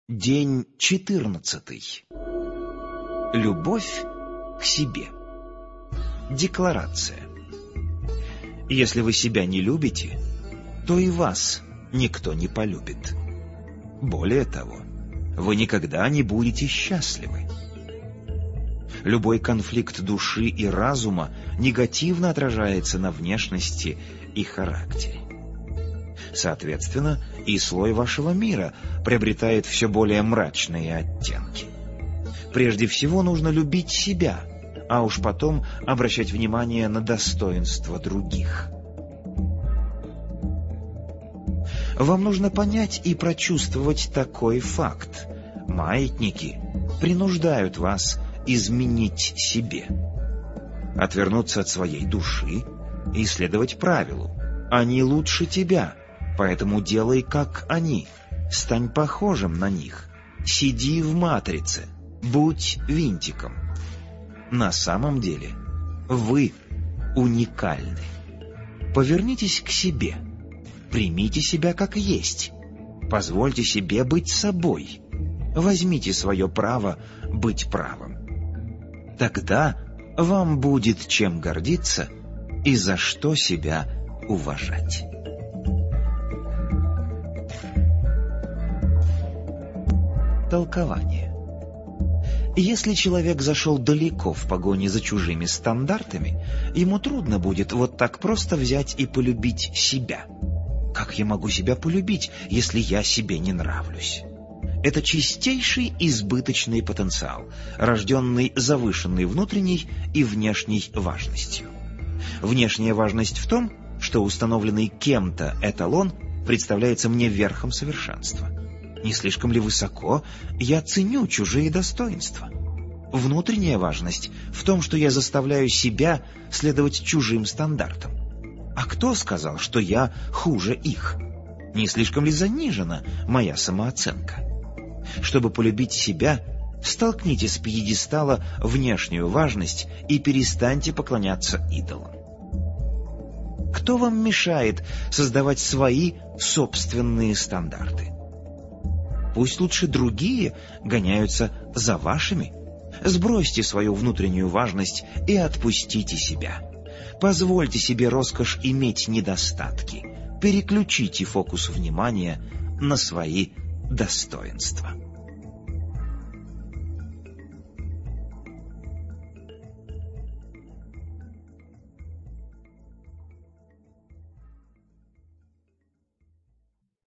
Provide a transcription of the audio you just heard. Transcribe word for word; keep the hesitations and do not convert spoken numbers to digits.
День четырнадцатый. Любовь к себе. Декларация. Если вы себя не любите, то и вас никто не полюбит. Более того, вы никогда не будете счастливы. Любой конфликт души и разума негативно отражается на внешности и характере. Соответственно, и слой вашего мира приобретает все более мрачные оттенки. Прежде всего нужно любить себя, а уж потом обращать внимание на достоинства других. Вам нужно понять и прочувствовать такой факт. Маятники принуждают вас изменить себе, отвернуться от своей души и следовать правилу: они лучше тебя, поэтому делай, как они, стань похожим на них, сиди в матрице, будь винтиком. На самом деле вы уникальны. Повернитесь к себе, примите себя как есть, позвольте себе быть собой, возьмите свое право быть правым. Тогда вам будет чем гордиться и за что себя уважать. Толкование. Если человек зашел далеко в погоне за чужими стандартами, ему трудно будет вот так просто взять и полюбить себя. Как я могу себя полюбить, если я себе не нравлюсь? Это чистейший избыточный потенциал, рожденный завышенной внутренней и внешней важностью. Внешняя важность в том, что установленный кем-то эталон представляется мне верхом совершенства. Не слишком ли высоко я ценю чужие достоинства? Внутренняя важность в том, что я заставляю себя следовать чужим стандартам. А кто сказал, что я хуже их? Не слишком ли занижена моя самооценка? Чтобы полюбить себя, столкните с пьедестала внешнюю важность и перестаньте поклоняться идолам. Кто вам мешает создавать свои собственные стандарты? Пусть лучше другие гоняются за вашими. Сбросьте свою внутреннюю важность и отпустите себя. Позвольте себе роскошь иметь недостатки. Переключите фокус внимания на свои достоинства.